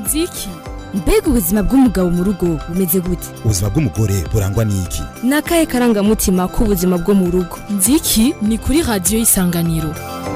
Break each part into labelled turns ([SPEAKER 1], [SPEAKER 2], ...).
[SPEAKER 1] nziki mbega ubuzima bw'umugabo mu rugo bumeze gute
[SPEAKER 2] ubuzima bw'umugore burangwa n'iki
[SPEAKER 1] nakaye karangamutima k'ubuzima bwo mu rugo nziki ni kuri radiyo y'isanganiro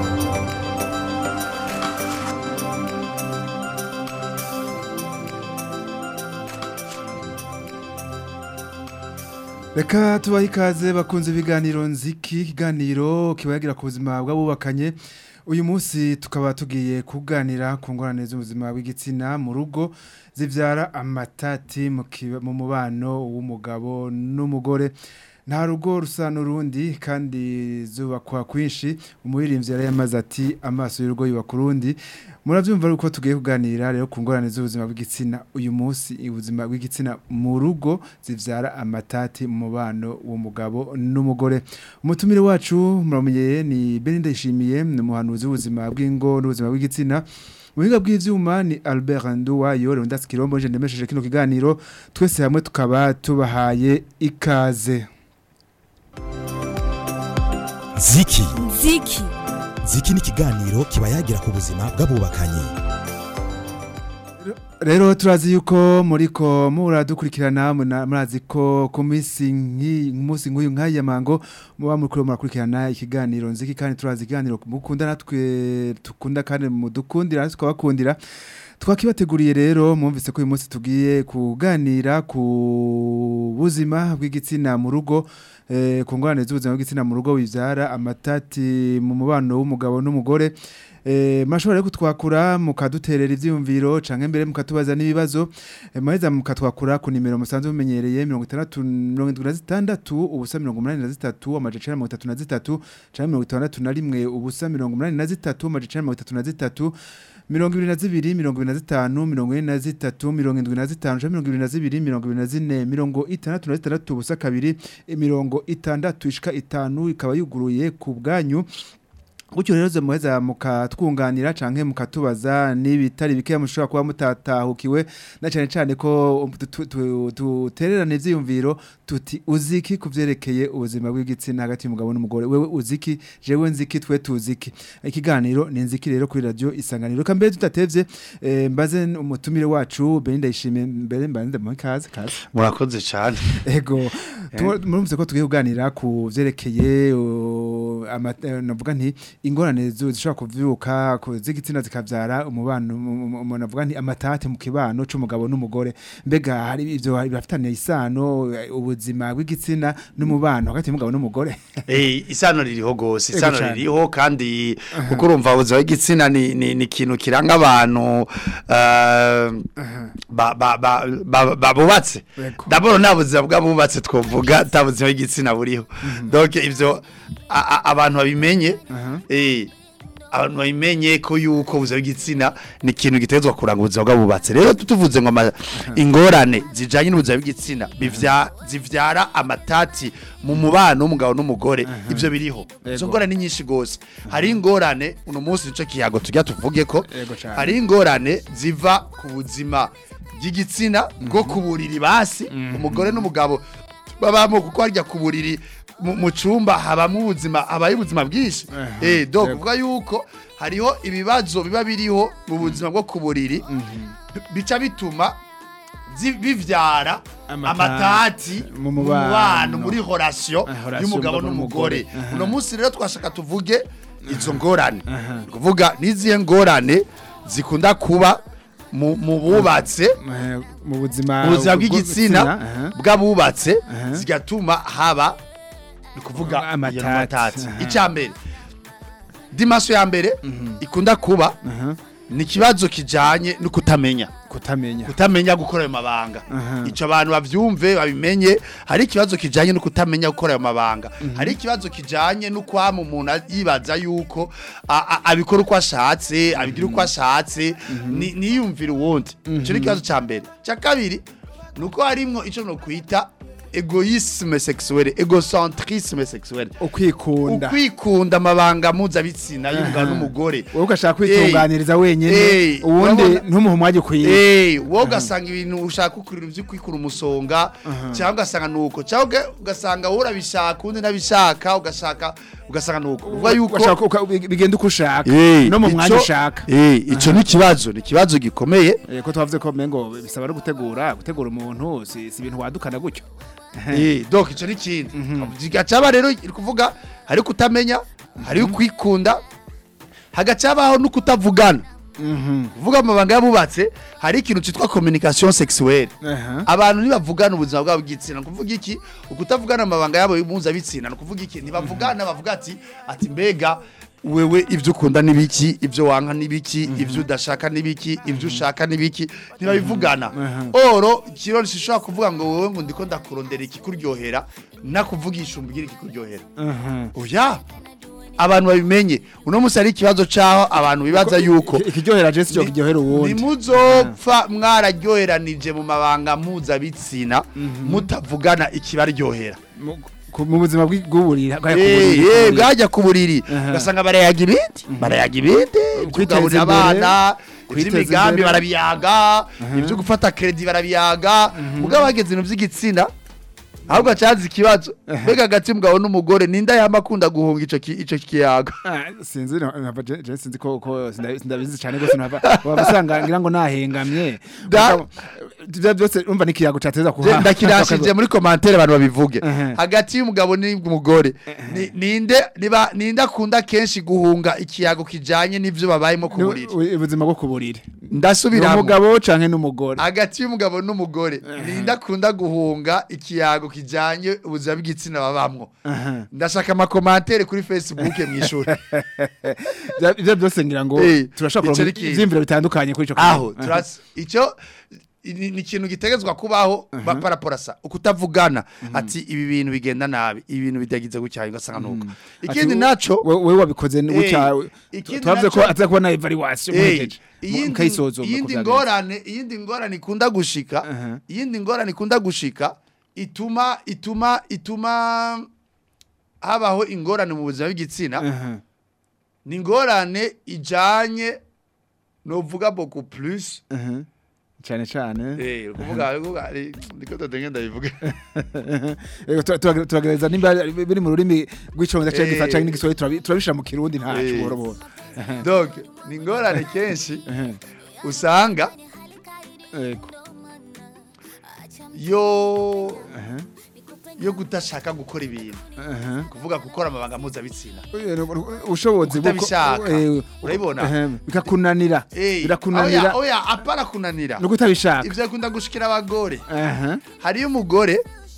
[SPEAKER 3] Reka tubahe ikaze bakunze ibiganiro nziki ikiganiro kibayagira ku buzima bw'abubakanye uyu munsi tukaba tugiye kuganira ku ngorane z'ubuzima bw'igitsina mu rugo zivyara amatati mu mubano w'umugabo n'umugore nta rugo rusa n'urundi kandi zubakwa kwinshi umuririmbyi yari yamaze ati amaso y'urugo yubaka urundi muravyumva uko tugiye kuganira rero ku ngorane z'ubuzima bw'igitsina uyu munsi ubuzima bw'igitsina mu rugo zivyara amatati mu mubano w'umugabo n'umugore umutumire wacu muramenye ni Belinda Ishimiye ni umuhanuzi w'ubuzima bw'ingo n'ubuzima bw'igitsina Muhinga bw'ivyuma ni Albert Nduwayo rero ndaskirombo je ndemesheje kino kiganiro twese hamwe tukaba tubahaye ikaze
[SPEAKER 2] Ziki
[SPEAKER 1] Ziki
[SPEAKER 2] ni ikiganiro kiba yagira ku buzima bw'abubakanye
[SPEAKER 3] rero turazi yuko muriko muradukurikirana murazi ko ku munsi nk'uyu nk'aya mango muba muriko murakurikirana ikiganiro nziki kandi turazi ikiganiro mukunda natwe tukunda kandi mudukundira tukabakundira twakibateguriye rero mwumvise ko uyu munsi tugiye kuganira ku buzima bw'igitsina mu rugo ku ngorane z'ubuzima bw'igitsina mu rugo bivyara amatati mu mubano w'umugabo n'umugore mashobora rero kutwakura mukaduterera ivyumviro canke mbere mukatubaza n'ibibazo maheza mukatwakura ku nimero musanzwe mumenyereye 76 ubusa 83 amajecera 33 canke 61 ubusa 83 amajecera 33 22 25 43 76 ubusa kabiri 60 ishika 5 ikaba yuguruye ku bwanyu Gutyo rero muheza mukatwunganira canke mukatubaza n'ibitari bike mushobora kuba mutatahukiwe na cyane ko tutererane ivyumviro tuti uziki kuvyerekeye ubuzima bw'igitsina hagati y'umugabo n'umugore wewe uziki jewe nziki twe tuziki ikiganiro ni nziki rero kuri radio isanganiro kambe tutatevye mbaze umutumire wacu Belinda Ishimiye mbere mbanze mu kaze
[SPEAKER 4] murakoze cyane
[SPEAKER 3] ego murumvise ko tugiye kuganira ku vyerekeye navuga nti ingorane zishobora kuvyuka z'igitsina zikavyara umubano umuntu avuga nti amatati mu kibano c'umugabo n'umugore mbega hari ivyo bafitanye isano ubuzima bw'igitsina n'umubano hagati y'umugabo n'umugore
[SPEAKER 4] isano ririho gose isano ririho kandi kuko urumva ubuzima bw'igitsina ni ikintu kiranga abantu babubatse d'abord nabuzima bw'abubatse twovuga tabuzima bw'igitsina buriho donc ivyo abantu babimenye abantu babimenye ko yuko ubuzima bw'igitsina ni ikintu gitezwa kuranga ubuzima bw'abubatse rero tuvuze ngo ingorane zijanye n'ubuzima bw'igitsina zivyara amatati mu mubano w'umugabo n'umugore ivyo biriho izo ngorane nyinshi gose hari ingorane uno munsi nico kiyago tujya tuvuge ko hari ingorane ziva ku buzima bw'igitsina bwo kuburiri basi umugore n'umugabo babamo kuko harya kuburiri mu cumba habamo ubuzima abaye ubuzima bwinshi donc kuvuga yuko hariho ibibazo biba biriho mu buzima bwo kuburiri bica bituma bivyara amatati mu mubano muri relation y'umugabo n'umugore uno munsi rero twashaka tuvuge izo ngorane kuvuga nizihe ngorane zikunda kuba mu bubatse
[SPEAKER 3] mu buzima
[SPEAKER 4] bw'igitsina bw'abubatse zigatuma haba kuvuga amatati icambere dimaso ya mbere ikunda kuba ni kibazo kijanye no kutamenya gukora ayo mabanga ico abantu bavyumve babimenye hari ikibazo kijanye no kutamenya gukora ayo mabanga hari ikibazo kijanye no kwama umuntu yibaza yuko abikora uko ashatse abigira uko ashatse niyumvira uwundi ico ni kibazo ca mbere ca kabiri nuko harimwo ico no kwita egoisme sexuelle egocentrisme sexuelle ukwikunda amabanga mpuzabitsina y'umugabo n'umugore
[SPEAKER 3] wowe ugashaka kwitunganiriza wenyine ubundi ntumuhe umwanya ukwiye
[SPEAKER 4] wowe ugasanga ibintu ushaka ukurira kwikura umusonga cyangwa ugasanga nuko cyangwa ugasanga wowe urabishaka undi nabishaka ugasanga nuko uvuga yuko
[SPEAKER 3] bigenda uko ushaka no mu mwanya ushaka
[SPEAKER 4] ico ni ikibazo gikomeye
[SPEAKER 3] ko twavuze ko mengo bisaba no gutegura umuntu si ibintu wadukana gutyo
[SPEAKER 4] donc ico ni kintu gacaba rero iri kuvuga hari kutamenya hari kwikunda hagacabaho no kutavugana kuvuga amabanga yabubatse hari ikintu citwa communication sexuelle abantu nibavugana ubuzima bwabo bw'igitsina kuvuga iki ukutavugana amabanga yabo y'impuza-bitsina no kuvuga iki ntibavugana bavuga ati mbega wewe ivyo ukunda nibiki ivyo wanka nibiki ivyo udashaka nibiki ivyo ushaka nibiki ntibabivugana oro kirori shishobora kuvuga ngo wewe ngo ndiko ndakurondera iki kuryohera nakuvugisha umbwira iki kuryohera oya abantu babimenye uno musi ari ikibazo caho abantu bibaza yuko
[SPEAKER 3] ikiryohera je cyo kiryohera uwundi
[SPEAKER 4] nimuzopfa mwararyoheranije mu mabanga mpuzabitsina mutavugana ikibaryohera
[SPEAKER 3] mu buzima bw'uburiri
[SPEAKER 4] bwajya ku buriri ugasanga barayaga ibindi kugaburira abana iby'imigambi barabiyaga ibyo gufata credit barabiyaga mugabo bageze ibintu by'igitsina ahubwo acazi ikibazo mbega hagati y'umugabo n'umugore ninda yamakunda guhunga ico kiyaga
[SPEAKER 3] sinzi sinzi ko sindabizi cyane gose wabasanga ngira ngo nahengamye byose umva nikiyago cateza kuha
[SPEAKER 4] ndakirashije muri commentaire abantu babivuge hagati y'umugabo n'umugore ninda akunda kenshi guhunga ikiyago kijanye n'ivyo babayemo ku buriri
[SPEAKER 3] ubuzima bwo ku buriri
[SPEAKER 4] ndasubira
[SPEAKER 3] umugabo canke n'umugore
[SPEAKER 4] hagati y'umugabo n'umugore ninda akunda guhunga ikiyago kijanye ubuzima bw'igitsina babamwo ndashaka amakomantere kuri Facebook mw'ishuri
[SPEAKER 3] ibyo byose ngira ngo turashaka ivyimviro bitandukanye kuri ico
[SPEAKER 4] aho ico ni ikintu gitegezwa kubaho baparaporasa ukutavugana ati ibi bintu bigenda nabi ibi bintu bidagize gucyaha ugasanga nuko ikindi naco
[SPEAKER 3] wewe wabikoze gucyaha twavuze ko aza kubona evaluation muhejeje
[SPEAKER 4] iyindi ngorane ikunda gushika ituma habaho ingorane mu buzima bw'igitsina ni ingorane ijanye novuga beaucoup plus
[SPEAKER 3] cyane
[SPEAKER 4] kuvuga ndiko tagenda bivuga
[SPEAKER 3] turagereza nimba biri mu rurimi rw'icongereza cyangwa igifaransa cyangwa n'igiswahili turabishira mu kirundi ntacyo borobora
[SPEAKER 4] donc ni ingorane kenshi usanga yo kudashaka gukora ibintu kuvuga gukora amabanga mpuzabitsina
[SPEAKER 3] ubushobozi
[SPEAKER 4] urabibona
[SPEAKER 3] bikakunanira birakunanira
[SPEAKER 4] oya apana kunanira
[SPEAKER 3] no kutabishaka
[SPEAKER 4] ivyo kunda gushikira abagore hari umugore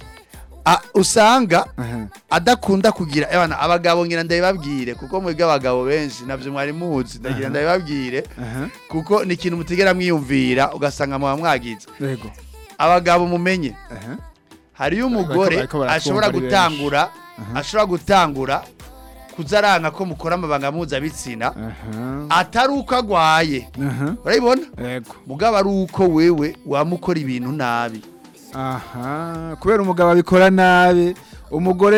[SPEAKER 4] usanga adakunda kugira abagabo ngira ndabibabwire kuko mwebwe abagabo benshi navyo mwari muzi ndagira ndabibabwire kuko ni ikintu mutigera mwiyumvira ugasanga mwagize
[SPEAKER 3] yego
[SPEAKER 4] abagabo mumenye hari umugore ashobora gutangura kuzaranga ko mukora amabanga mpuzabitsina atari uko agwaye urabibona mugabo ari uko wewe wamukora ibintu nabi
[SPEAKER 3] kubera umugabo abikora nabi umugore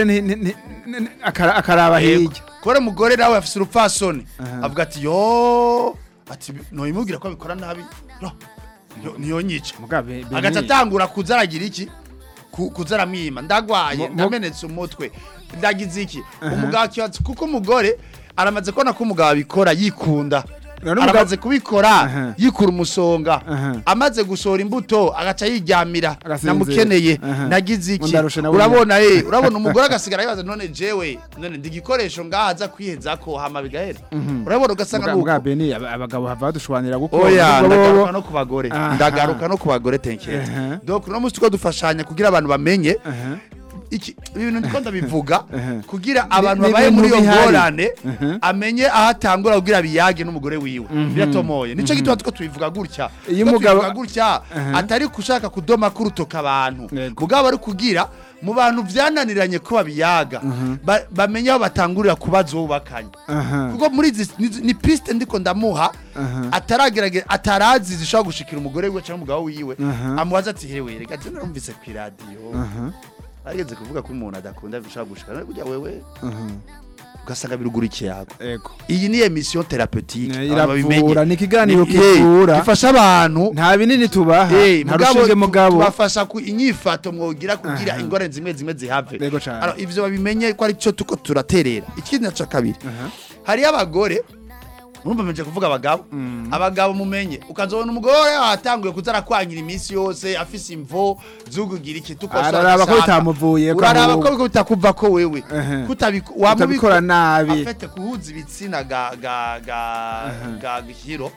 [SPEAKER 3] akaraba hirya
[SPEAKER 4] kubera umugore nawe afise urupfasoni avuga ati ati noyimubwira ko abikora nabi niyo nyica agaca atangura kuzaragira iki kuzaramwima ndagwaye ndamenetse umutwe ndagize iki umugabo kibatse kuko umugore aramaze kubona ko umugabo abikora yikunda aramaze kubikora yikura umusonga amaze gushora imbuto agaca yiryamira namukeneye nagize iki urabona umugore agasigara yibaza none ndigikoresho ngaza kwiheza ko hama bigahera urabona ugasanga nuko
[SPEAKER 3] abagabo hava dushwanira gukora
[SPEAKER 4] oya ndagaruka no ku bagore tenkere donc no musi dufashanya kugira abantu bamenye ibintu ndiko ndabivuga kugira abantu babaye muri yo ngorane amenye ahatangura kugira biyage n'umugore wiwe biratomoye nico gitwa tuko tubivuga gutya iyo umugabo gutya atari kushaka kudoma kurutoka abantu mugabo ari kugira mu bantu vyananiranye ko babiyaga bamenye aho batangurira kubazubakanye kuko muri ni piste ndiko ndamuha atarazi zishobora gushikira umugore we cyangwa umugabo wiwe amubaza ati hewe reka je narumvise ku radio ageze kuvuga ko umuntu adakunda bishaka gushika burya wewe ugasanga birugurikiye yako
[SPEAKER 3] ego
[SPEAKER 4] iyi ni emission thérapeutique
[SPEAKER 3] iravura ni kiganiro kivura
[SPEAKER 4] gifasha abantu
[SPEAKER 3] nta binini tubaha nta rushinge mugabo
[SPEAKER 4] bafasha ku inyifato mwogira kugira ingorane zimwe zihave alors ivyo babimenye ko ari cyo tuko turaterera ikindi naco kabiri hari abagore urumva meje kuvuga abagabo mumenye ukazobona umugore atanguye kuzara kwanyira iminsi yose afise imvo zugugira iki tukosora
[SPEAKER 3] araraba ko bitamuvuye ko
[SPEAKER 4] uraraba ko bitakuva ko wewe
[SPEAKER 3] wamubikora nabi
[SPEAKER 4] afete kuhuza ibitsina ga gihiro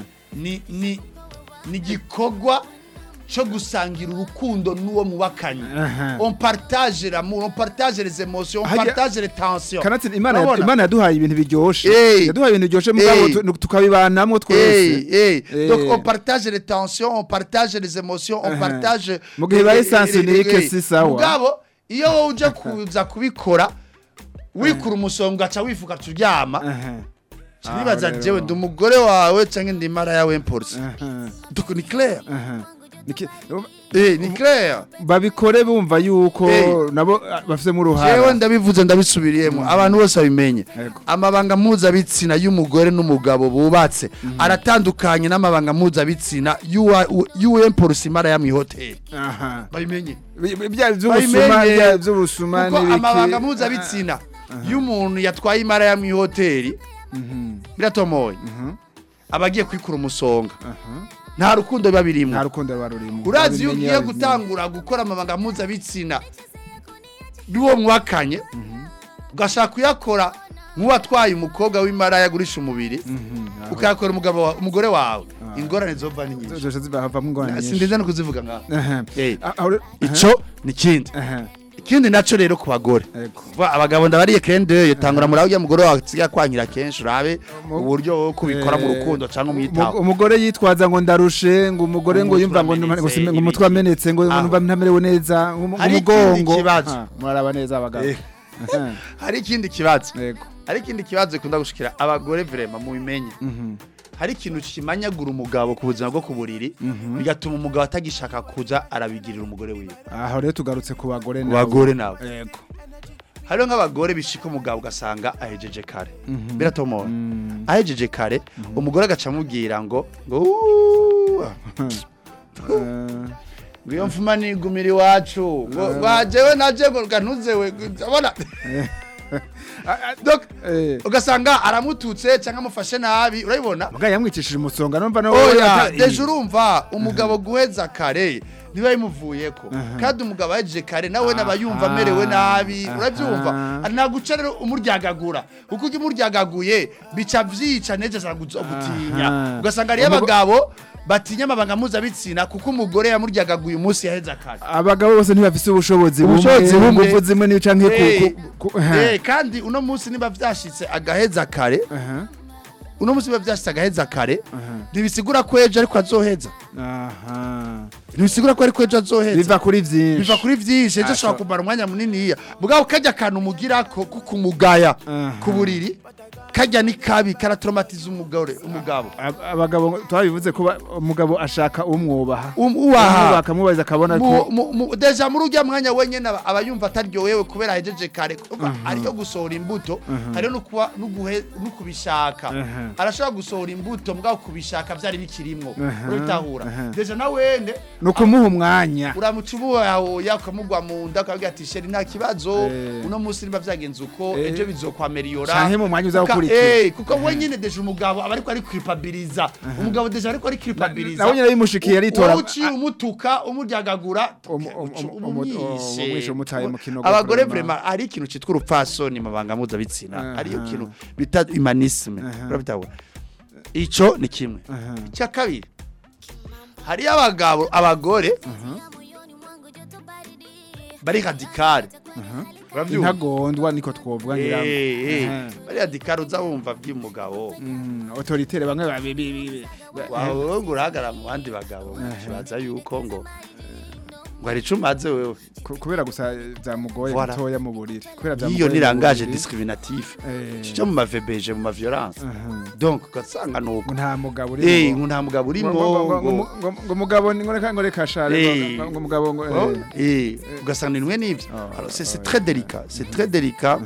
[SPEAKER 4] ni gikogwa cyo gusangira urukundo n'uwo mubakanye on partage l'amour on partage les émotions on partage les tensions
[SPEAKER 3] kanatsi imana yaduhaye ibintu biryoshe yaduhaye ibintu biryoshe mugabo tukabibanamwe twese
[SPEAKER 4] donc on partage les tensions on partage les émotions on partage
[SPEAKER 3] mugihe ba essence unique si sawa
[SPEAKER 4] mugabo iyo uje kuza kubikora wikura umusonga aca wifuka turyama nibaza jewe ndumugore wawe canke ndimara yawe impulse donc ni clair ni clair
[SPEAKER 3] babikore bumva yuko nabo bafite mu ruhara
[SPEAKER 4] jewe ndabivuze ndabisubiriyemo abantu bose babimenye amabanga mpuzabitsina y'umugore n'umugabo bubatse aratandukanye n'amabanga mpuzabitsina y'uwempulse imara ya hotel babimenye
[SPEAKER 3] by'ubusuma
[SPEAKER 4] n'ibiki amabanga mpuzabitsina y'umuntu yatwaye imara ya hotel biratomoye abagiye kwikura umusonga nta rukundo babirimo
[SPEAKER 3] nta rukundo barurimo
[SPEAKER 4] urazi iyo ugiye gutangura gukora amabanga mpuzabitsina n'uwo mwakanye ugashaka kuyakora nk'uwatwaye umukobwa w'imara yagurisha umubiri ukayakora umugore wawe ingorane zova ni nyinshi sindiza no kuzivuga ngaho ico ni ikindi naco rero ku bagore abagabo ndabariye kende yatangura muri aho mugore wawe tsiga kwankira kenshi urabe uburyo kubikora mu rukundo cyangwa umwitaho
[SPEAKER 3] umugore yitwaza ngo ndarushe ngo umugore ngo yumva ngo umutwe amenetse ngo numva ntamerewe neza umugongo muraraba neza abagabo
[SPEAKER 4] hari ikindi kibazo ikunda gushikira abagore vraiment mu bimenye hari ikintu kimanyagura umugabo ku buzima bwo ku buriri bigatuma umugabo atagishaka kuza arabigirira umugore wiwe
[SPEAKER 3] aho rero tugarutse ku bagore
[SPEAKER 4] nabo yego hariho nk'abagore bishika umugabo ugasanga ahejeje kare biratomora ahejeje kare umugore agaca amubwira ngo ngiyo mfuma nigumira iwacu wajewe naje ngo ntuzewe abona donc ugasanga aramututse cyangwa amufashe nabi urabibona
[SPEAKER 3] mugaye yamwicishije umusonga numva no
[SPEAKER 4] deje urumva umugabo guheza kare niba yimuvuyeko kandi umugabo ahejeje kare nawe nabayumva amerewe nabi urabyumva naguca rero umuryagagura kuko umuryagaguye bica vyica neza gutinya ugasanga ari abagabo batinya amabanga mpuzabitsina kuko umugore yamuryagaguye umunsi yaheza kare
[SPEAKER 3] abagabo bose ntibafise ubushobozi bumwe zimwe n'icanke
[SPEAKER 4] kandi uno munsi niba vyashitse agaheza kare uno munsi biba vyashitse agaheza kare ntibisigura ko ejo ariko azoheza ntibisigura ko ariko ejo azoheza
[SPEAKER 3] biva kuri
[SPEAKER 4] vyinshi ejo ashobora kumara umwanya muniniya bugabo kajya akantu umugirako kumugaya ku buriri kajya ni kabi karatraumatiza umugabo
[SPEAKER 3] abagabo twabivuze ko umugabo ashaka umwubaha
[SPEAKER 4] akamubaza
[SPEAKER 3] akabona ko
[SPEAKER 4] deja muri ujya mwanya wenyene abayumva ataryohewe kubera hejeje kare ariyo gusohora imbuto ariyo no kubishaka arashobora gusohora imbuto mugabo kubishaka byari bikirimwo urabitahura deja nawende
[SPEAKER 3] no kumuha umwanya
[SPEAKER 4] uramucubuha yaho yakamugwa mu nda akavuga ati sheri nta kibazo uno munsi niba byagenze uko ejo bizokwameliora
[SPEAKER 3] canke mu mwanya uzakurikira
[SPEAKER 4] kuko wenyine deje umugabo abariko ari culpabiliza umugabo deje ariko ari culpabiliza
[SPEAKER 3] nawe nyine bimushikiye aritora
[SPEAKER 4] uci umutuka umuryagagura
[SPEAKER 3] umwisho mutaye mu kinogo
[SPEAKER 4] abagore vraiment ari ikintu citwa urupfasoni mabanga mpuzabitsina ari iyo kintu bita humanisme urabitahura ico ni kimwe cya kabiri hari abagore bari radicale
[SPEAKER 3] ntagondwa niko twovuga ngira
[SPEAKER 4] bari radicale uzabumva by'umugabo
[SPEAKER 3] autoritaire bamwe
[SPEAKER 4] wawe nguragara mu bandi bagabo kibaza yuko ngo ngo ari cumaze wewe
[SPEAKER 3] kubera gusa byamugoye
[SPEAKER 4] Voilà.
[SPEAKER 3] gutoya mu buriri kubera
[SPEAKER 4] iyo
[SPEAKER 3] mu
[SPEAKER 4] ni langage
[SPEAKER 3] buriri.
[SPEAKER 4] discriminatif
[SPEAKER 3] Eh.
[SPEAKER 4] cyo mu mavebeje mu maviolence donc ugasanga nuko
[SPEAKER 3] nta mugabo
[SPEAKER 4] ngo nta mugabo urimo
[SPEAKER 3] ngo mugabo ni ngo reka share ngo mugabo ngo
[SPEAKER 4] ugasanga ni nimwe n'ibyo alors c'est très délicat c'est très délicat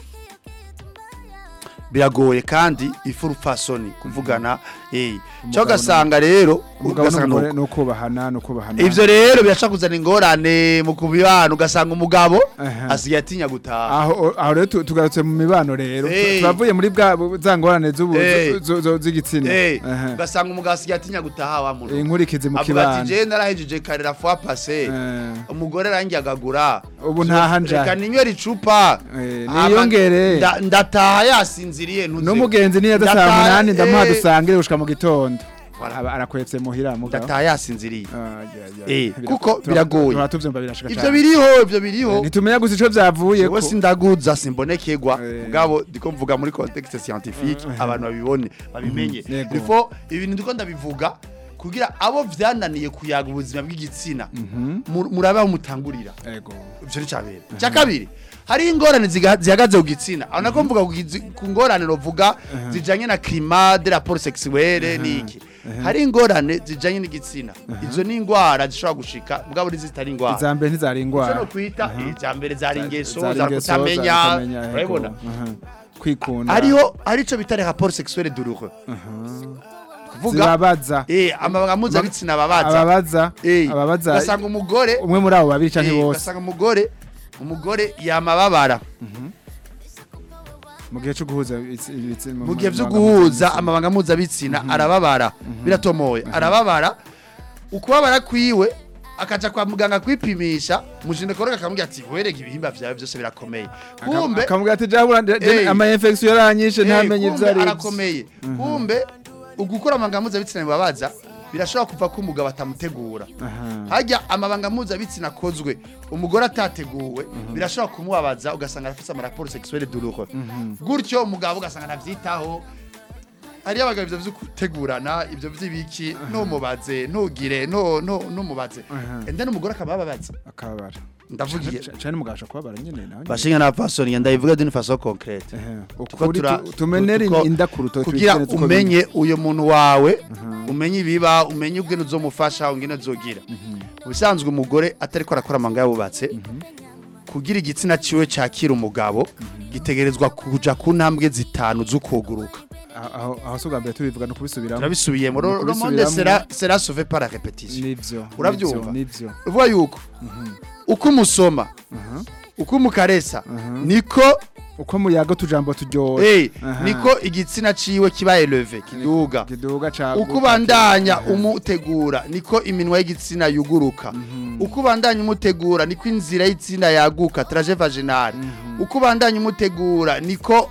[SPEAKER 4] biragoye kandi ifurufasoni kuvugana cyo gasanga rero
[SPEAKER 3] ugasanga no kubahana
[SPEAKER 4] ivyo rero biraca kuzana ingorane mu kubibana ugasanga umugabo asigaye atinya gutaha
[SPEAKER 3] aho rero tugarutse mu mibano rero turavuye muri za ngorane z'igitsina
[SPEAKER 4] ugasanga umugabo asigaye atinya gutaha wa muntu
[SPEAKER 3] inkurikizi mu kibano
[SPEAKER 4] ati je narahejeje karera fois passé umugore rangyagagura
[SPEAKER 3] ubu ntahanja
[SPEAKER 4] reka ninywera icupa
[SPEAKER 3] niyongere
[SPEAKER 4] ndataha yasinziriye
[SPEAKER 3] n'umugenzi niyo saa 8 ndamuha dusangire gushika mu gitondo arakwetse muhira mugabo
[SPEAKER 4] ndataha yasinziriye kuko biragoye
[SPEAKER 3] turatuvyumva birashika
[SPEAKER 4] cyane ivyo biriho
[SPEAKER 3] nitumenya gusa ico vyavuye ko
[SPEAKER 4] sindaguza simbonekegwa mugabo ndiko mvuga muri contexte scientifique abantu babibone babimenye before ibintu ndiko ndabivuga kugira abo vyananiye kuyaga ubuzima bw'igitsina muraba mutangurira yego ivyo ni cyabere cyakabiri hari ingorane zihagaze ku gitsina aho nako mvuga ku ngorane novuga zijanye na climat de rapport sexuelle niki hari ingorane zijanye n'igitsina izo ni ingwara zishobora gushika mugabo zitari ingwara
[SPEAKER 3] izambere ntizari ingwara
[SPEAKER 4] cyo kwita izambere zari ingeso za kutamenya urabona
[SPEAKER 3] kwikunda
[SPEAKER 4] arico bitare rapport sexuelle douloureux
[SPEAKER 3] zibabaza
[SPEAKER 4] amabanga mpuzabitsina ababaza ugasanga umugore
[SPEAKER 3] umwe muri abo babiri canke bose
[SPEAKER 4] ugasanga umugore yamababara
[SPEAKER 3] mu gihe cyo guhuza
[SPEAKER 4] mu gihe byo guhuza amabanga mpuzabitsina arababara biratomoye arababara ukubabara kwiwe akaja kwa muganga kwipimisha mujinekoro akamubwira ati werega ibihimba vyawe byose birakomeye kumbe
[SPEAKER 3] akamubwira ati jabura ama infection yaranyishe ntamenye ivyari
[SPEAKER 4] arakomeye kumbe ugukora amabanga mpuzabitsina bibabaza birashobora kuva ko umugabo atamutegura hajya amabanga mpuzabitsina akozwe umugore atateguwe birashobora kumubabaza ugasanga arafise amaraporo sexuelle douloureux gutyo umugabo ugasanga ntavyitaho ari abagabo ivyo gutegurana ivyo vy'ibiki ntumubaze ntugire ntumubaze ende n'umugore akabababaza
[SPEAKER 3] akabara
[SPEAKER 4] ndavugiye
[SPEAKER 3] cyane mugasha kubabara nyene nawe
[SPEAKER 4] bashinga na façon yanda ivuga d'une façon concrète
[SPEAKER 3] tumenere indakuruto
[SPEAKER 4] kugira umenye uyo muntu wawe umenye ibiba umenye ubwe uzomufasha ungene uzogira ubisanzwe umugore atari ko arakora amanga yabubatse kugira igitsina ciwe cyakira umugabo gitegerezwa kuja ku ntambwe zitanu zukuguruka
[SPEAKER 3] aho so gambere tubivuga no kubisubiramo
[SPEAKER 4] turabisubiyemo le monde sera sauvé par la répétition
[SPEAKER 3] nivyo
[SPEAKER 4] uravyumva uvuga yuko uko umusoma uko umukaresa niko
[SPEAKER 3] uko muyago tujambo turyoye
[SPEAKER 4] niko igitsina ciwe kiba eleve kiduga uko bandanya umutegura niko iminwa y'igitsina yuguruka uko bandanya umutegura niko inzira y'igitsina yaguka trajet vaginal uko bandanya umutegura niko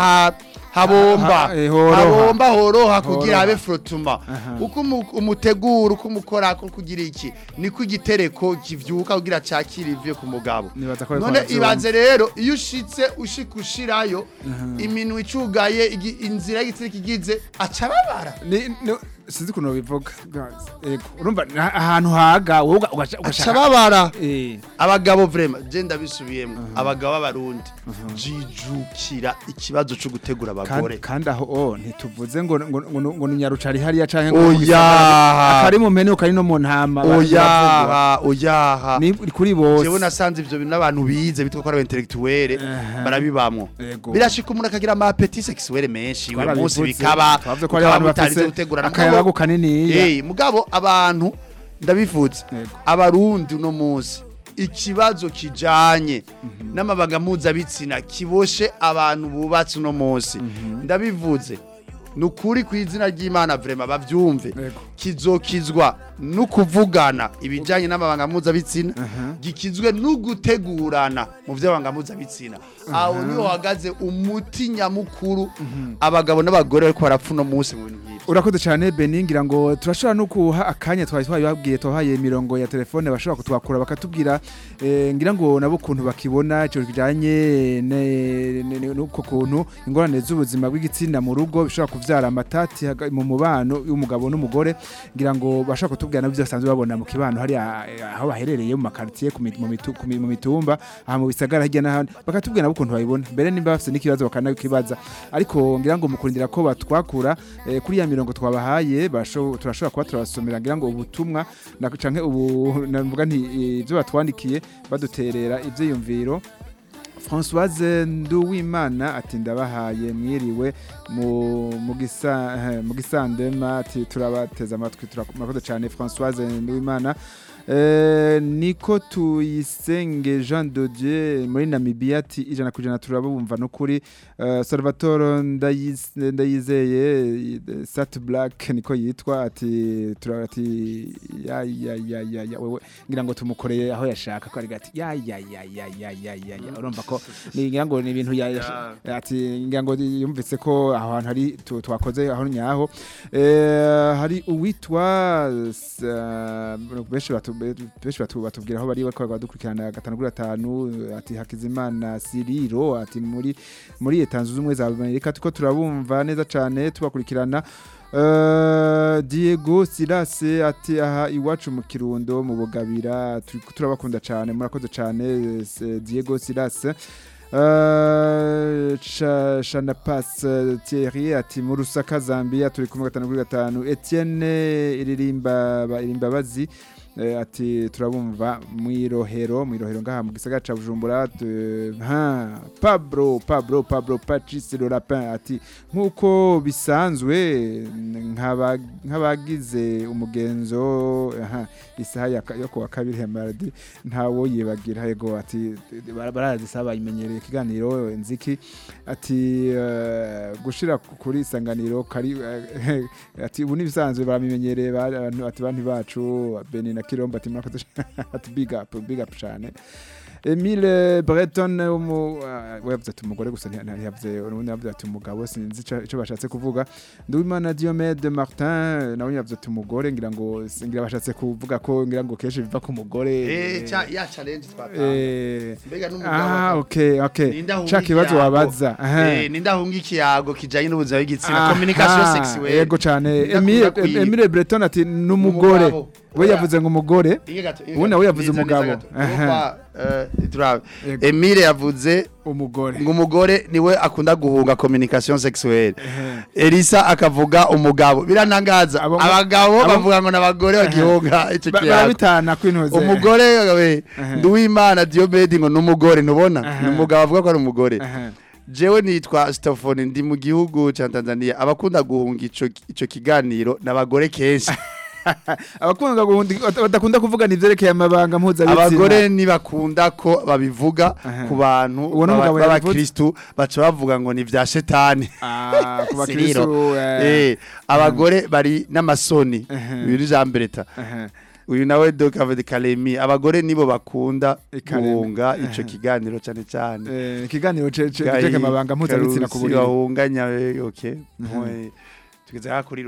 [SPEAKER 4] habomba horoha kugira habe frotuma uko umutegura uko umukora kugira iki niko igitereko kivyuka kugira cyakira ivyo ku mugabo none ibaze rero iyo ushikushirayo iminwe icugaye inzira y'igitsina kigize acababara
[SPEAKER 3] sinzi kuno bivuga yego urumva ahantu haga wowe
[SPEAKER 4] ugashaka abagabo vraiment je ndabisubiyemo abagabo b'abarundi jijukira ikibazo cyo gutegura abagore
[SPEAKER 3] kandi aho ntituvuze ngo nyarucari hariya canke
[SPEAKER 4] ngo
[SPEAKER 3] akari mu mene ukari no mu ntama
[SPEAKER 4] oyaha
[SPEAKER 3] ni kuri bose
[SPEAKER 4] jewe nasanze ivyo bintu abantu bize bitwa ko ari intellectuel barabibamwo birashika umuntu akagira ama appétit sexuel menshi uyu munsi bikaba
[SPEAKER 3] twavuze ko ari abantu bafise
[SPEAKER 4] gutegurana
[SPEAKER 3] akayabagu kanini
[SPEAKER 4] mugabo abantu ndabivuze abarundi uno munsi ikibazo kijanye n'amabanga mpuzabitsina kiboshe abantu bubatse uno munsi ndabivuze nukuri kw'izina ry'Imana vraiment bavyumve kizokizwa no kuvugana ibijanye n'amabanga mpuzabitsina gikizwe no gutegurana mu vy'amabanga mpuzabitsina aho niho hagaze umuti nyamukuru abagabo n'abagore bariko barapfuno munsi mu bintu nk'ibyo
[SPEAKER 3] urakoze cyane Beningira ngo turashobora no kuha akanya twabibabwiye twahaye imirongo ya telefone bashobora kutwakura bakatubwira ngira ngo nabo kuntu bakibona cyo kijanye nuko kuntu ingorane z'ubuzima bw'igitsina mu rugo bishobora kuvyara amatati mu mubano y'umugabo n'umugore ngira ngo bashaka bakatubwira nabyo basanzwe babona mu kibano hari aho baherereye mu makartier mu mitumba aha mu bisagara hirya n'ahandi bakatubwira nabo ukuntu babibona mbere nimba bafite n'ikibazo bakanakibaza ariko ngira ngo mukurindira ko batwakura kuri ya mirongo twabahaye turashobora kuba turabasomera ngira ngo ubutumwa canke ubu navuga nti ibyo batwandikiye baduterera ivyiyumviro. Françoise Nduwimana ati ndabahaye mwiriwe mu gisandema ati turabateza amatwi turakoze cyane Françoise Nduwimana. Niko tuyisenge Jean de Dieu muri Namibia ati ijana kujana turabumva no kuri Salvatore ndayizeye Sat Black niko yitwa ati turati ya wewe ngira ngo tumukoreye aho yashaka ko ari gati ya urumva ko ngira ngo ni ibintu ati ngira ngo yumvise ko aho hantu hari twakoze aho nyaho hari uwitwa benshi batubwira aho bari bakora badukurikirana 5 ati Hakizimana Siriro ati muri Leta Zunze Ubumwe za Amerika tuko turabumva neza cyane tubakurikirana. Diego Silase ati aha iwacu mu Kirundo mu Bugabira turabakunda cyane murakoze cyane Diego Silase. Shana Pass Thierry ati mu Rusaka Zambia turi kumwe 5 Etienne iririmba bazi ati turabumva mwirohero ngaha mu gisagara ca Bujumbura. Pablo Patrice Le Lapin ati nkuko bisanzwe nk'abagize umugenzo isaha yo kuwa kabiri mardi ntawo yibagira yego ati barazisaba imenyereye ikiganiro nziki ati gushira kuri isanganiro kari ati ubu nibisanzwe baramimenyereye ati bantu bacu Beni na Kiromba ati murakoze ati big up cyane. Emile Breton wavuze ati umugore gusa ntiyavuze urundi yavuze ati umugabo sinzi ico bashatse kuvuga. Nduwimana Diomede Martin nawe yavuze ati umugore ngira bashatse kuvuga ko ngira ngo keshe biva ku mugore
[SPEAKER 4] ya challenge twata mbega n'umugabo
[SPEAKER 3] okay cha kibazo wabaza
[SPEAKER 4] nindahunga ikiyago kijanye n'ubuzima bw'igitsina communication sexuelle yego
[SPEAKER 3] cyane. Emile Breton ati n'umugore we yavuze ngo umugore ubona we yavuze umugabo
[SPEAKER 4] Emile yavuze umugore ngo umugore niwe akunda guhunga communication sexuelle. Elisa akavuga umugabo biranangaza abagabo bavuga ngo nabagore bagihunga ico kiyago
[SPEAKER 3] bitana kwintuze
[SPEAKER 4] umugore Nduwimana Diomede ngo numugore ntubona numugabo avuga ko ari umugore. Jewe nitwa Stephane ndi mu gihugu ca Tanzania abakunda guhunga ico kiganiro nabagore kenshi
[SPEAKER 3] abakunda badakunda kuvuga nivyerekeye amabanga mpuzabitsina
[SPEAKER 4] abagore nibakunda ko babivuga ku bantu b'abakristo baca bavuga ngo ni vya shetani
[SPEAKER 3] ku bakristo
[SPEAKER 4] abagore bari n'amasoni biri jambereta uyu nawe Dr. Kalemi abagore nibo bakunda guhunga ico kiganiro cyane cyane
[SPEAKER 3] ikiganiro ceke amabanga mpuzabitsina ku buryo
[SPEAKER 4] bahunganya tugeze kuri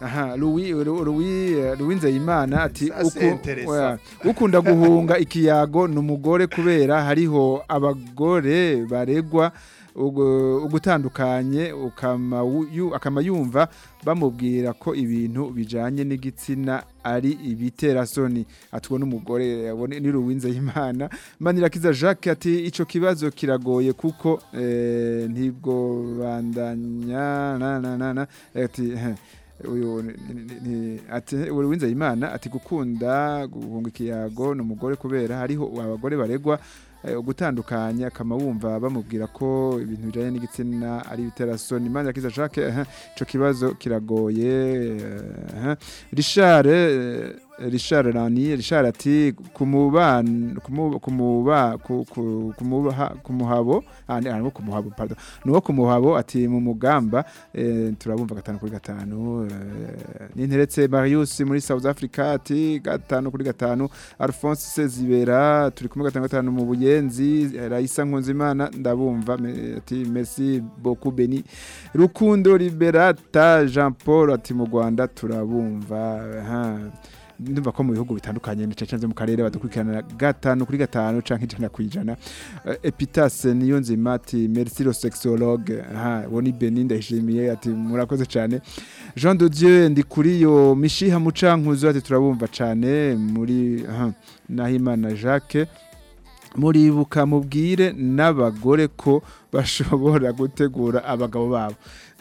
[SPEAKER 4] Louis Nzeyimana ati ukunda guhunga ikiyago n'umugore kubera hariho abagore baregwa ugutandukanye akama yumva bamubwira ko ibintu bijanye n'igitsina ari ibiterasoni atubona umugore yabone ni Louis Nzeyimana. Manirakiza Jacques ati ico kibazo kiragoye kuko ntibwo bandanya ati uyu ati Louis Nzeyimana ati gukunda guhunga ikiyago n'umugore kubera hariho abagore baregwa ugutandukanya akama wumva bamubwira ko ibintu bijanye n'igitsina ari biterasoni. Imana yakiza Jacques ico kibazo kiragoye. Richard Rani ati kumuhabo pardon nuwo kumuhabo ati mu mugamba turabumva 5 ninteretse Marius muri South Africa ati 5 Alphonse Sezibera turi kumwe 5 mu Buyenzi. Raisa Nkunzimana ndabumva ati merci beaucoup Beni. Rukundo Liberata Jean Paul ati mu Rwanda turabumva
[SPEAKER 3] ndumva ko mu bihugu bitandukanye ni cece mu karere badukurikirana 5/5 canke 100%. Epitase niyo nzima ati merci le sexologue woni Beninda ishimiye ati murakoze cyane. Jean de Dieu ndi kuri yo mishiha mucankuzo ati turabumva cyane muri Nahimana Jacques muribuka mubwire n'abagore ko bashobora gutegura abagabo babo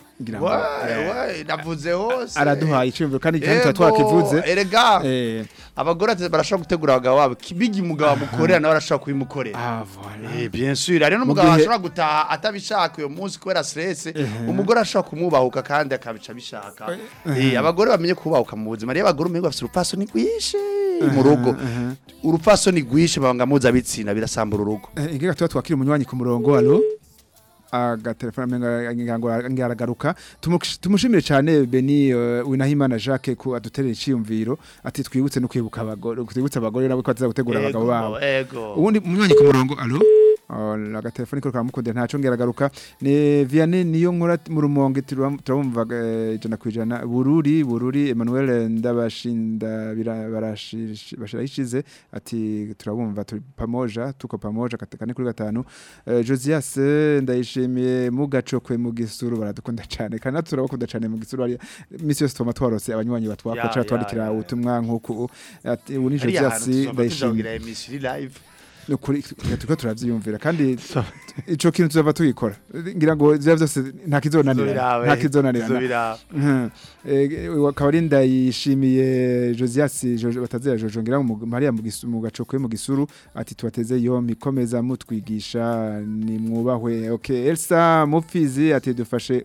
[SPEAKER 4] navuze hose
[SPEAKER 3] araduhaye icumviro kandi cyane twakivuze
[SPEAKER 4] erega abagore barashobora gutegura abagabo babo kibigi mugabo mukorera nawe arashobora kubimukorera bien sûr ari n'umugabo ashobora gutaha atabishaka uyo munsi kubera stress umugore ashobora kumubahuka kandi akabica bishaka abagore bamenye kubahuka mu buzima rero abagore umenye bafite urupaso ni gwishe mu rugo urupaso ni gwishe banga muza bitsina birasambura urugo
[SPEAKER 3] ingiga twakira umunywanyi ku murongo allo telefone ngaragaruka tumushimire cyane Beni Winahimana Jacques ko aduterera iciyumviro ati twibutse no kwibuka abagore twibutse abagore nabo ko azagutegura abagabo babo ubundi umunywanyi ku murongo allo la telefone ko kamukunde ntaco ngaragaruka ne Vianney niyo nkora mu rumonge turabumva ijana kwijana bururi Emmanuel ndabashinda bashirahishize ati turabumva pamoja tuko pamoja katekane kuri 5 Josias ndayishimiye mugacokwe mu gisuru baradukunda cyane kana turabakunda cyane mu gisuru ari misi yose tuma twarose abanywanyi batwakora twandikira ubutumwa nkuko ati uni Josias ndayishimiye nukuri tuko turavyiyumvira kandi ico kintu tuzava tuyikora ngira ngo zya byose nta kizonanira kabarinda yishimiye Josias batazera Jojo ngira ngo Maria mu gacokwe mu gisuru ati tubateze yo mikomeza mutwigisha ni mwubahwe okay Elsa Mupfizi ati dufashe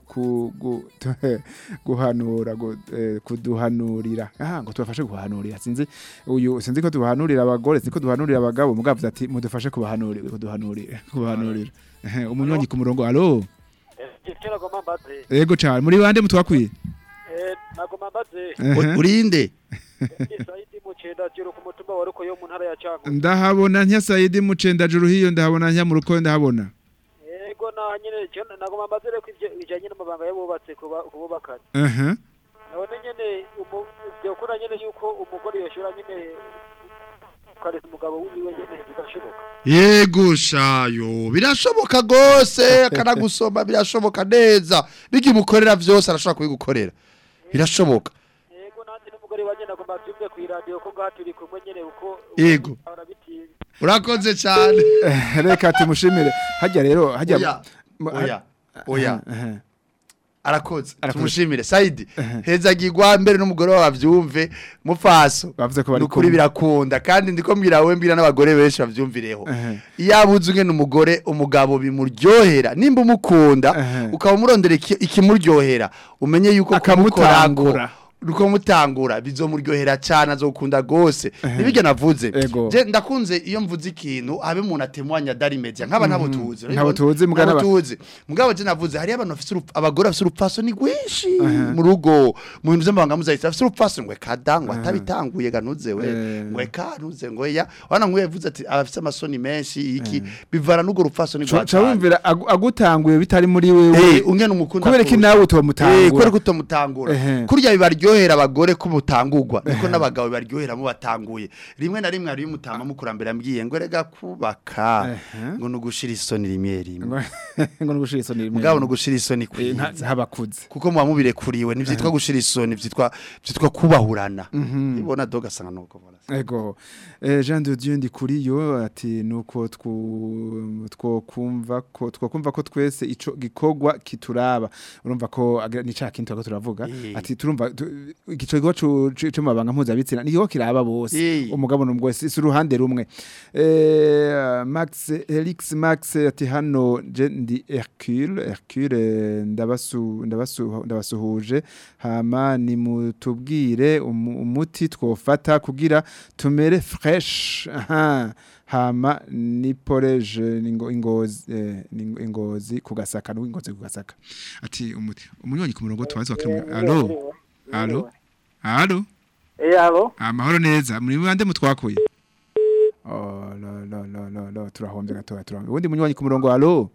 [SPEAKER 3] guhanura kuduhanurira ngo tubafashe guhanurira sinzi ko tubahanurira abagore sinzi ko duhanurira abagabo mugavye ati mudufashe kuduhanurira umunyonyi ku murongo allo yego cyane muri bande mutwakwiye
[SPEAKER 5] nagoma mbaze
[SPEAKER 4] urinde
[SPEAKER 5] Saidi Mucenda juru ku mutumba waruko yo mu ntara ya Cango
[SPEAKER 3] ndahabona nya Saidi Mucenda juru hiyo ndahabona nya mu ruko ndahabona
[SPEAKER 5] yego na nyene nagoma mbaze reko ijanye n'amabanga yabubatse kububakana none nyene byo kura nyene yuko umugore yoshura nyene karese umugabo wiwe nyene bidashoboka
[SPEAKER 4] yego shayo birashoboka gose akanagusoma birashoboka neza bigimukorera vyose arashobora kubigukorera birashoboka
[SPEAKER 5] yego nandi n'umugore wanye nagomba byumve ku radio ko gaturi kumwe nyene uko
[SPEAKER 4] yego urakoze cyane
[SPEAKER 3] reka tumushimire hajya rero hajya
[SPEAKER 4] oya arakoze tumushimire Saidi hezagirwa mbere n'umugore wavyumve mufaso
[SPEAKER 3] bavuze ko bari
[SPEAKER 4] kuri birakunda kandi ndiko mbira we mbira n'abagore benshi bavyumvireho iyabuze ngene umugore umugabo bimuryohera nimba umukunda ukaba umurondera ikimuryohera umenye yuko
[SPEAKER 3] akamutangura
[SPEAKER 4] nuko mutangura bizomuryohera cyane azokunda gose nibige navuze je ndakunze iyo mvuze ikintu abe umuntu atemwanya dari media nkaba nabo tuzi mugabo je navuze hari abantu bafite abagore bafite urupaso ni gwishi mu rugo mu bintu by'amabanga muzahita bafite urupaso ngwe kadangwa atabitanguye ganuze we ngwe kanuze ngo ya wana ngwe yavuze ati abafite amasoni menshi iki bivara n'ugo rupaso ni gwa
[SPEAKER 3] cyane agutanguye bitari muri wewe
[SPEAKER 4] ungene umukunda
[SPEAKER 3] kubera ki nawe utomutangura
[SPEAKER 4] kubera ko utomutangura kurya bibaryohera abagore ko mutangurwa niko n'abagabo baryohera mu batanguye rimwe na rimwe ari mutama mukurambere ambwiye ngo rega kubaka ngo nugushira isoni rimwe
[SPEAKER 3] ngo nugushira isoni rimwe
[SPEAKER 4] mugabo nugushira isoni kwiza
[SPEAKER 3] habakuze
[SPEAKER 4] kuko muba mubire kuriwe nivyitwa gushira isoni vyitwa kubahurana ibona doga sanga nuko bona
[SPEAKER 3] ego Jean de Dieu ndi kuri yo ati nuko twokumva ko twese ico gikogwa kituraba urumva ko ni ca kintu turavuga ati turumva igico gwacu cyo mabanga mpuzabitsina niyo kiraba bose umugabo n'umugore si uruhande rumwe Max ati hano je ndi Hercule ndabasuhuje hama ni mutubwire umuti twofata kugira tumere fresh hama ni poreje ingozi kugasaka n'ingozi kugasaka ati umuti umunyonyi ku murongo tubaze wakiri allo allo amahoro neza muri bande mutwakuye no turahombye gato ubundi munywanyi ku murongo allo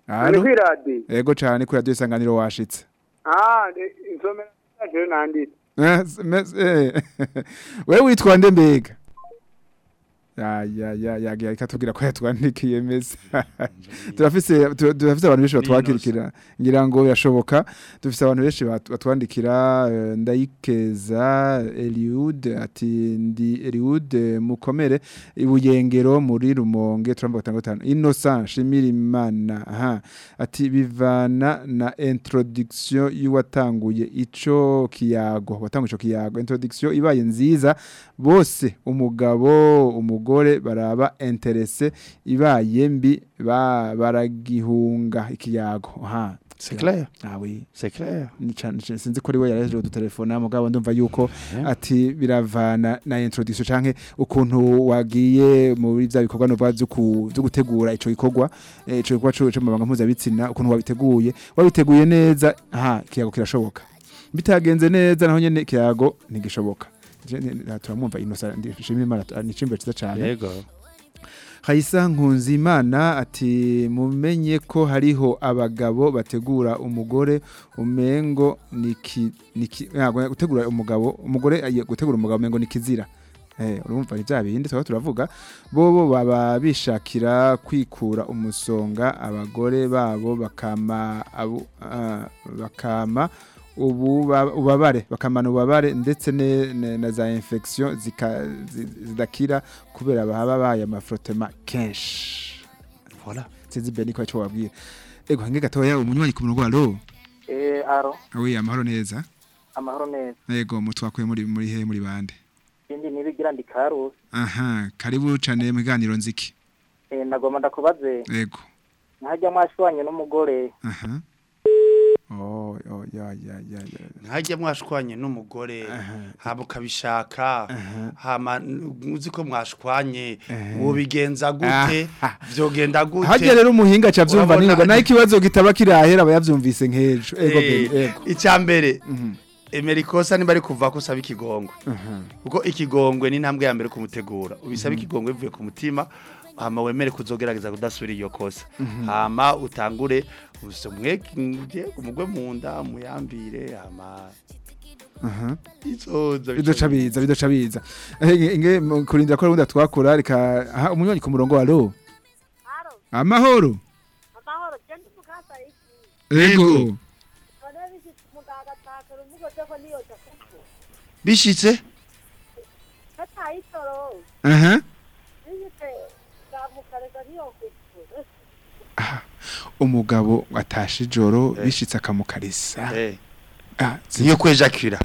[SPEAKER 3] yego cyane kuri radio isanganiro washitse
[SPEAKER 6] insomera je nanditse
[SPEAKER 3] wewe witwa nde mbega ya katubwira ko yatwandikiye message turafise abantu benshi batwakirikira ngira ngo yashoboka dufise abantu benshi batwandikira ndayikeza Eliud ati ndi Eliud mukomere ibuyengero muri Rumonge turamba 5 Innocent Shimirimana ati bivana na introduction y'uwatanguye ico kiyago introduction ibaye nziza bose umugabo umugore baraba interesse ibaye mbi baragihunga ikiyago
[SPEAKER 4] c'est clair
[SPEAKER 3] oui
[SPEAKER 4] c'est clair
[SPEAKER 3] sinzi ko riwe yareje udutelefona mugabo ndumva yuko ati biravana na introduction canke ukuntu wagiye muri bya bikorwa no byo gutegura ico gikorwa cyo mabanga mpuzabitsina ukuntu wabiteguye neza ikiyago kirashoboka bitagenze neza naho nyene ikiyago ntigishoboka turamwumva Innocent ndishimira ni cimbe cyiza cyane
[SPEAKER 4] yego
[SPEAKER 3] Khaisa Nkunzimana ati mumenye ko hariho abagabo bategura umugore umengo gutegura umugore gutegura umugabo umengo nikizira urumva ni bindi turavuga bobo baba bishakira kwikura umusonga abagore babo bakama ubabare bakamana ubabare ndetse na za infection zidakira kubera baba baye amafrotema kenshi voilà c'est bien ko cyo wabwiye ego hange gatoya umunywanyi ku murongo alo
[SPEAKER 5] aro
[SPEAKER 3] oui amahoro neza
[SPEAKER 5] ego
[SPEAKER 3] mutwakuye muri he muri bande
[SPEAKER 5] indi nibigira ndi Karusi
[SPEAKER 3] karibu cyane mu ganiro nziki
[SPEAKER 5] nagomba ndakubaze
[SPEAKER 3] ego
[SPEAKER 5] nkajya mwashwanye n'umugore
[SPEAKER 4] Hajya mwashwanye n'umugore ukabishaka uzi ko mwashwanye wobigenza gute vyogenda gute
[SPEAKER 3] hajya rero umuhinga cavyumva ninga nayo ikibazo gitaba kirahera abayavyumvise nkejo ego
[SPEAKER 4] icyambere Emerikosa niba ari kuva ko usaba ikigongwe kuko ikigongwe ni ntambwe ya mbere kumutegura ubisaba ikigongwe bivuye ku mutima hama wemere kuzogerageza kudasubira iyo kosa hama utangure usomweke umugwe munda muyambire hama
[SPEAKER 3] bidoca biza inge kurindira ko runda twakora reka umunywanyi ku murongo alo amahoro
[SPEAKER 6] cyane mukasa iki
[SPEAKER 3] ego
[SPEAKER 4] bishitse
[SPEAKER 3] umugabo atashe ijoro bishitse akamukarisa
[SPEAKER 4] niyo kwejakira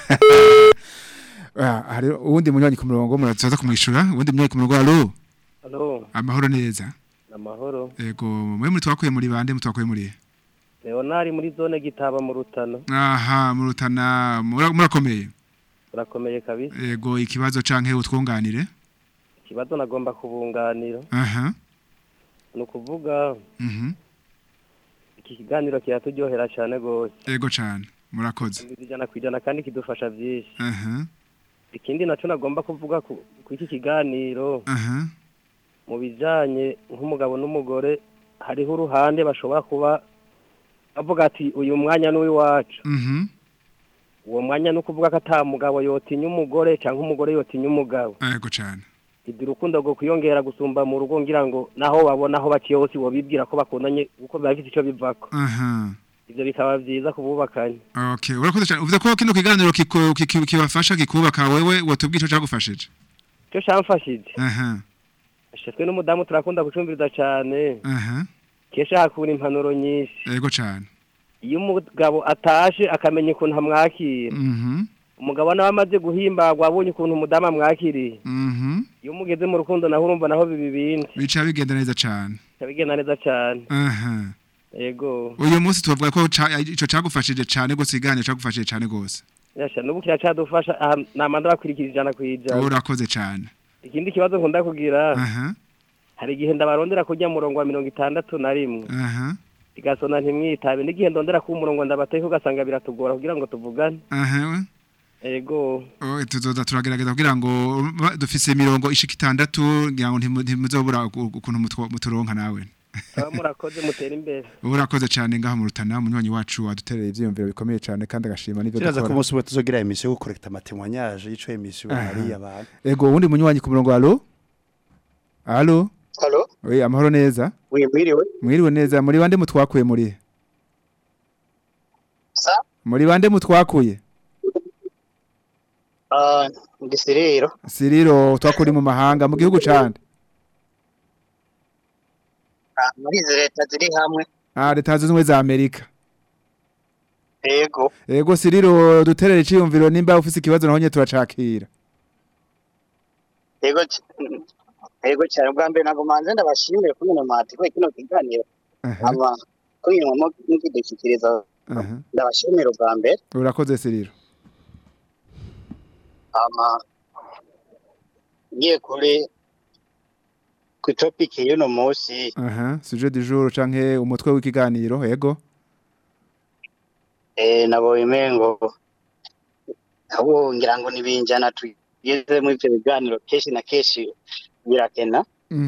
[SPEAKER 3] hari uwundi munywanyi ku murongo murazoza kumwishura uwundi munywanyi ku murongo alo amahoro neza
[SPEAKER 7] amahoro
[SPEAKER 3] yego mwe muri twakuye muri bande mutwakuye muri
[SPEAKER 7] Leonari muri zone Gitaba mu Rutana
[SPEAKER 3] mu Rutana murakomeye
[SPEAKER 7] urakomeye kabisa
[SPEAKER 3] yego ikibazo canke utwunganire
[SPEAKER 7] ikibazo nagomba kubunganira no kuvuga iki kiganiro kiraturyohera cyane gose
[SPEAKER 3] yego cyane murakoze
[SPEAKER 7] bijana kwijana kandi kidufasha byinshi ikindi naco nagomba kuvuga ku iki kiganiro mu bijanye nk'umugabo n'umugore hariho uruhande bashobora kuba avuga ati uyu mwanya n'uwi wacu uwo mwanya no kuvuga ko atamugabo yotinya umugore cyangwa umugore yotinya umugabo
[SPEAKER 3] yego cyane
[SPEAKER 7] urukundo rwo kuyongera gusumba mu rugo ngira ngo naho babona aho baciye hose bibwira ko bakundanye uko bafite icyo bivako ivyo bikaba byiza kububakanye
[SPEAKER 3] okay urakoze cyane uvuze ko kino kiganiro kibafasha kikubaka wewe watubwiye cyo cyagufashije
[SPEAKER 7] cyo cyamfashije ashitwe n'umudamu turakunda gucumbiriza cyane kesha hakura impanuro nyinshi
[SPEAKER 3] yego cyane
[SPEAKER 7] iyo umugabo atashe akamenya ukuntu amwakira umugabo nawe amaze guhimbagwa abonye ukuntu umudamu amwakiriye iyo mugeze mu rukundo naho urumva naho bibindi
[SPEAKER 3] bica bigenda neza cyane
[SPEAKER 7] yego
[SPEAKER 3] uyu munsi tuvuga ko ico cyagufashije cyane gose iganiro cyagufashije cyane gose
[SPEAKER 7] yasha nubu cyadufasha namanda bakurikirana kwijana
[SPEAKER 3] urakoze cyane
[SPEAKER 7] ikindi kibazo nkunda kugira hari igihe ndabarondera kujya murongo wa 61 igasona ntimwitabe n'igihe ndondera ku murongo ndabateye ugasanga biratugora kugira ngo tuvugane ego
[SPEAKER 3] tuzoza turagerageza kugira ngo dufise mirongo ishika 6 ngira ngo ntimuzobura ukuntu muturonka nawe
[SPEAKER 7] murakoze mutera imbere
[SPEAKER 3] urakoze cyane ngaho mu Rutana munywanyi wacu wadutereye ivyiyumviro bikomeye cyane kandi agashima n'ivyo
[SPEAKER 4] dukora. Kiraza ku munsi we tuzogira emission yo correcta amatemonyage y'ico emission hari abantu.
[SPEAKER 3] Ego wundi munywanyi ku murongo allo? Allo?
[SPEAKER 8] Allo?
[SPEAKER 3] Oui, amahoro neza.
[SPEAKER 8] Oui, mwiriwe.
[SPEAKER 3] Mwiriwe neza. Muri bande mutwakuye muri?
[SPEAKER 8] Sa?
[SPEAKER 3] Muri bande mutwakuye?
[SPEAKER 8] Ndi Siriro.
[SPEAKER 3] Siriro twakuri mu mahanga mu gihugu cande.
[SPEAKER 8] Muri leta ziri hamwe.
[SPEAKER 3] Leta zunze za Amerika.
[SPEAKER 8] Ego.
[SPEAKER 3] Ego Siriro duterere iciyumviro nimba ufise ikibazo naho nye turacakira.
[SPEAKER 8] Ego cyane bwa mbere nago manze ndabashimire kuri no mati ko kino kiganiro. Aba kuri no mukidukikiriza. Ndabashimire bwa mbere.
[SPEAKER 3] Urakoze Siriro.
[SPEAKER 8] Ngiye kuri ku topic y'uno munsi.
[SPEAKER 3] Sujet du jour canke umutwe w'ikiganiro yego.
[SPEAKER 8] Nabo imengo. Abo ngira ngo nibinjana tugeze mu ivyo biganiro keshi na keshi birakena.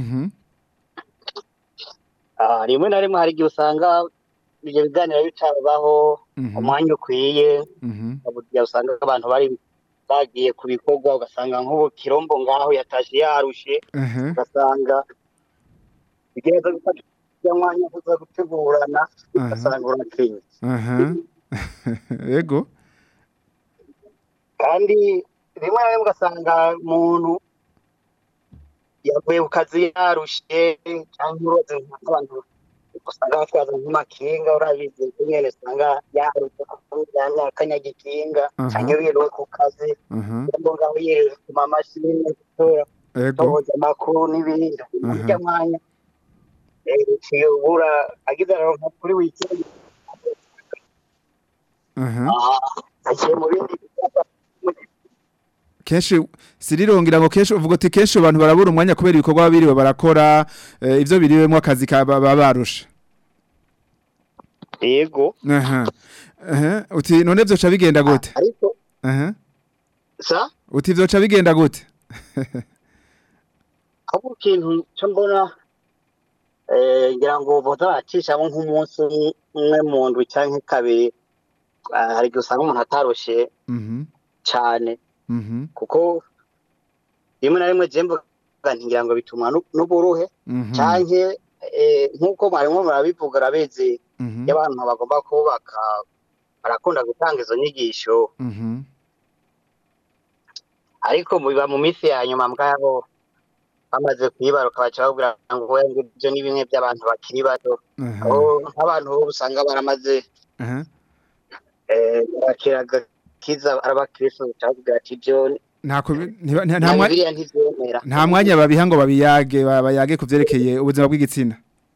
[SPEAKER 8] Rimwe na rimwe hari igihe usanga ibyo biganiro bitabaho umwanya ukwiye. Aburya usanga abantu bari bagiye ku bikorwa ugasanga nk'ubu Kirombo ngaho yatashe yarushe ugasanga bigereza gufata mwanya kuza gutegurana ugasanga urakinye
[SPEAKER 3] yego kandi rimwe na rimwe ugasanga umuntu yavuye ku kazi yarushe cyangwa uroze nk'abantu usanga batwaza nk'amakinga urabizi nyene usanga yarushe akanyagikinga cyangwa biruwe ku kazi ngaho yerewe ku mamashini gutora amakuru n'ibindi burya mwanya ubura agize aronka kuri weekend agiye mu bindi kenshi Sirirongira ngo kenshi uvuga ati kenshi abantu barabura umwanya kubera ibikorwa biriwe barakora ivyo biriwemwe akazi babarusha.
[SPEAKER 8] Yego.
[SPEAKER 3] Uti none vyoca bigenda gute?
[SPEAKER 8] Ariko. Sa?
[SPEAKER 3] Uti vyoca bigenda gute?
[SPEAKER 8] Abo kintu cyo mbona ngira ngo bozacisha mo nk'umunsi umwe mu ndwi canke kabiri hari gusanga umuntu ataroshe cyane. Kuko rimwe na rimwe jembo ngira ngo bituma n'uburuhe canke nkuko mwarimo murabivuga rabeze y'abantu bagomba kubaka barakunda gutanga izo nyigisho ariko biba mu minsi ya nyuma mbwabo bamaze kwibaruka baca babwira ngo ibyo ni bimwe by'abantu bakiri bato nk'abantu usanga baramaze bakiraga kiza arabakristo cyangwa ati byo
[SPEAKER 3] nta mwanya babiha ngo bayage kuvyerekeye ubuzima bw'igitsina.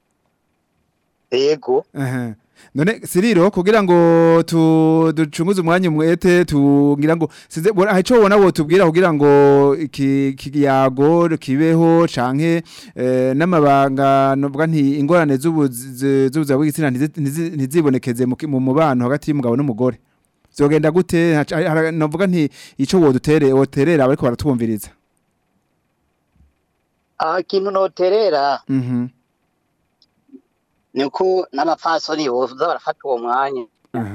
[SPEAKER 8] Yego.
[SPEAKER 3] None Siriro kugira ngo ducunguze umwanya umwete tugira ngo size aho wona wo tubwira kugira ngo ikiyago kibeho canke n'amabanga novuga nti ingorane z'ubuzima bw'igitsina ntizibonekeze mu mubano hagati y'umugabo n'umugore. Zogenda gute novuga nti ico woterera ariko baratwumviriza.
[SPEAKER 8] Kintu noterera. Niko n'abapfasoni boza barafata uwo mwanya.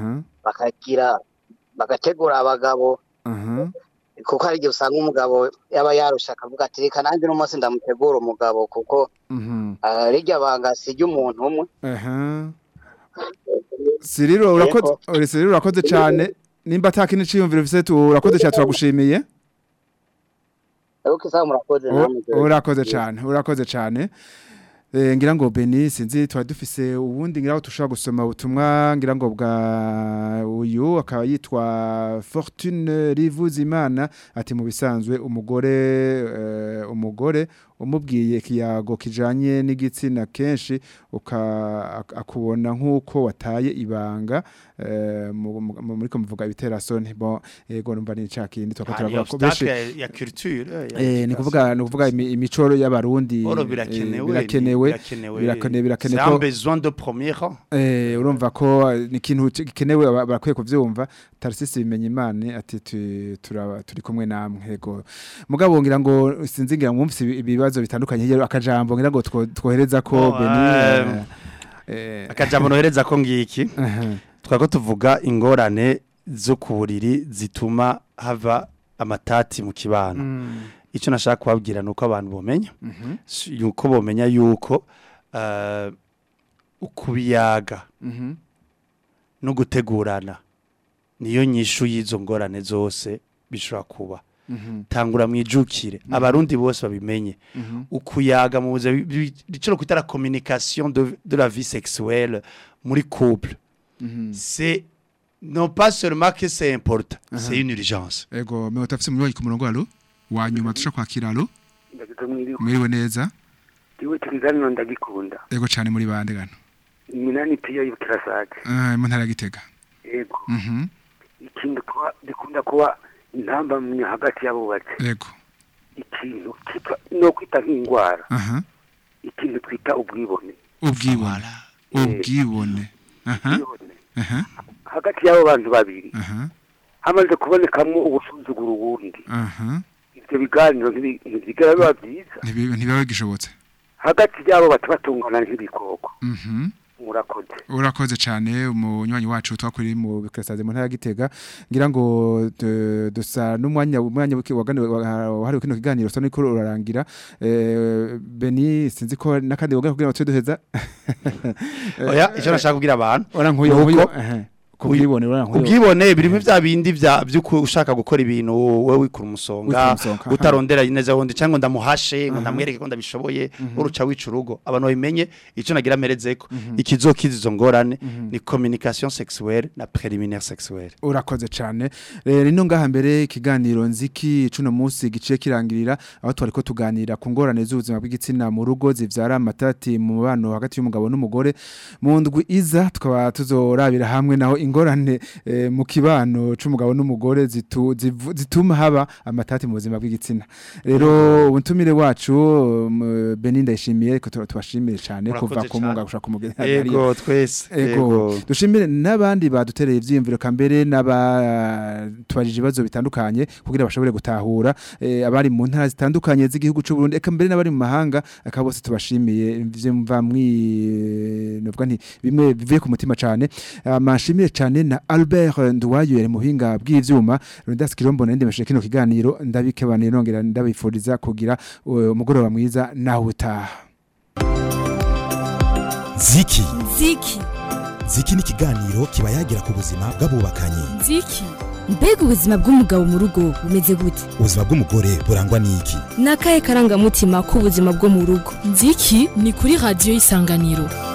[SPEAKER 8] Bagategura abagabo. Kuko hari igihe usanga umugabo yaba yarusha akavuga ati reka nanjye n'umunsi ndamutegura umugabo kuko rijya banga sijya umuntu umwe.
[SPEAKER 3] Siriro urakoze cyane nimba atakini ciyumvira ufise urakoze cyane turagushimiye. Urakoze cyane ngira ngo Beni sinzi twa dufise ubundi ngira ngo tushaka gusoma ubutumwa ngira ngo bwa uyu akaba yitwa Fortune Rivuzimana ati mu bisanzwe umugore umubwiye kiyago kijanye n'igitsina kenshi akubona nkuko wataye ibanga muri ko muvuga ibiterasoni bon ego numva ni cakindi twakaturavuga ko
[SPEAKER 4] beshi ya culture
[SPEAKER 3] ni kuvuga imicoro y'abarundi birakenewe
[SPEAKER 4] c'est un besoin de premier rang
[SPEAKER 3] urumva ko ni ikintu gikenewe barakwiye kuvyumva Tarsisi bimenye Imana ati turi kumwe namwe ego mugabo ngira ngo sinzingira mwumvise ibibazo bitandukanye rero akajambo ngira ngo twohereza ko Beni
[SPEAKER 4] akajambo nohereza ko ngiki twako tuvuga ingorane zo kuburiri zituma hava amatati mu kibano icyo nashaka kubabwira nuko abantu bomenya yuko bomenya yuko ukubiyaga no gutegurana niyo nyishu y'izo ngorane zose bishobora kuba tangura mwijukire abarundi bose babimenye ukuyaga mu buzima biciro kwitara communication de la vie sexuelle muri couple c'est non pas seulement que c'est important c'est une urgence
[SPEAKER 3] ego me utafise muri ku murongo alo wanyuma tusha kwakira alo mwiriwe neza
[SPEAKER 9] iwe tugizana ndagikunda
[SPEAKER 3] ego cyane muri bande gano
[SPEAKER 9] minani piyo y'ikirasage
[SPEAKER 3] mu ntara gitega
[SPEAKER 9] ego ikintu kwa dikunda kuba intamba mu hagati y'abubatse
[SPEAKER 3] yego
[SPEAKER 9] ikintu no kwita nk'ingwara ikintu twita ubwibone hagati y'abo bantu babiri hamaze kubonekamo ubusuzuguro ubundi ibyo biganiro ntibigera biba byiza
[SPEAKER 3] ntibiba gishobotse
[SPEAKER 9] hagati y'abo batungana nk'ibikoko
[SPEAKER 3] urakoze cyane umunywanyi wacu twakuri mu bikasaze mu ntara gitega ngira ngo dusa n'umwanya wahariwe kino kiganiro so niko urarangira Beni sinzi ko nakandi woga kugira ngo tuduheza
[SPEAKER 4] oya icyo nashaka kubwira abantu
[SPEAKER 3] ubwibone
[SPEAKER 4] birimo vya bindi by'uko ushaka gukora ibintu wowe wikura umusonga utarondera neza wundi cyangwa ndamuhashe ngo ndamwereke ko ndabishoboye uruca wica urugo abantu babimenye icyo nagira merezeko ikizokiza izo ngorane ni communication sexuelle na préliminaire sexuelle
[SPEAKER 3] urakoze cyane rino ngaha mbere ikiganiro nziki cuno munsi giciye kirangirira aho twari ko tuganira ku ngorane z'ubuzima bw'igitsina mu rugo zivyara amatati mu bano hagati y'umugabo n'umugore mu ndwi iza tukaba tuzorabira hamwe naho ingorane mu kibano c'umugabo n'umugore zituma haba amatati mu buzima bw'igitsina rero ubuntumire wacu Beni ndayishimiye ko tubashimire cyane kuva ku munga gushaka kumugena
[SPEAKER 4] ego twese
[SPEAKER 3] ego dushimire nabandi badutereye ivyimviro kambere tubajije ibibazo bitandukanye kugira bashobore gutahura abari mu ntara zitandukanye z'igihugu c'u Burundi eka mbere n'abari mu mahanga aka bose tubashimiye mva novuga nti bimwe bivuye ku mutima cyane amashimire cyane na Albert Nduwayo yari muhinga bw'ivyuma Rundas Kirombo nende meshe kino kiganiro ndabikebane nongera ndabifuriza kugira umugoroba mwiza naho utaha
[SPEAKER 2] Ziki
[SPEAKER 1] Ziki
[SPEAKER 2] ni ikiganiro kiba yagira ku buzima bw'abubakanye
[SPEAKER 1] Ziki mbega ubuzima bw'umugabo mu rugo bumeze gute
[SPEAKER 2] ubuzima bw'umugore burangwa n'iki
[SPEAKER 1] nakaye karangamutima k'ubuzima bwo mu rugo Ziki ni kuri radio Isanganiro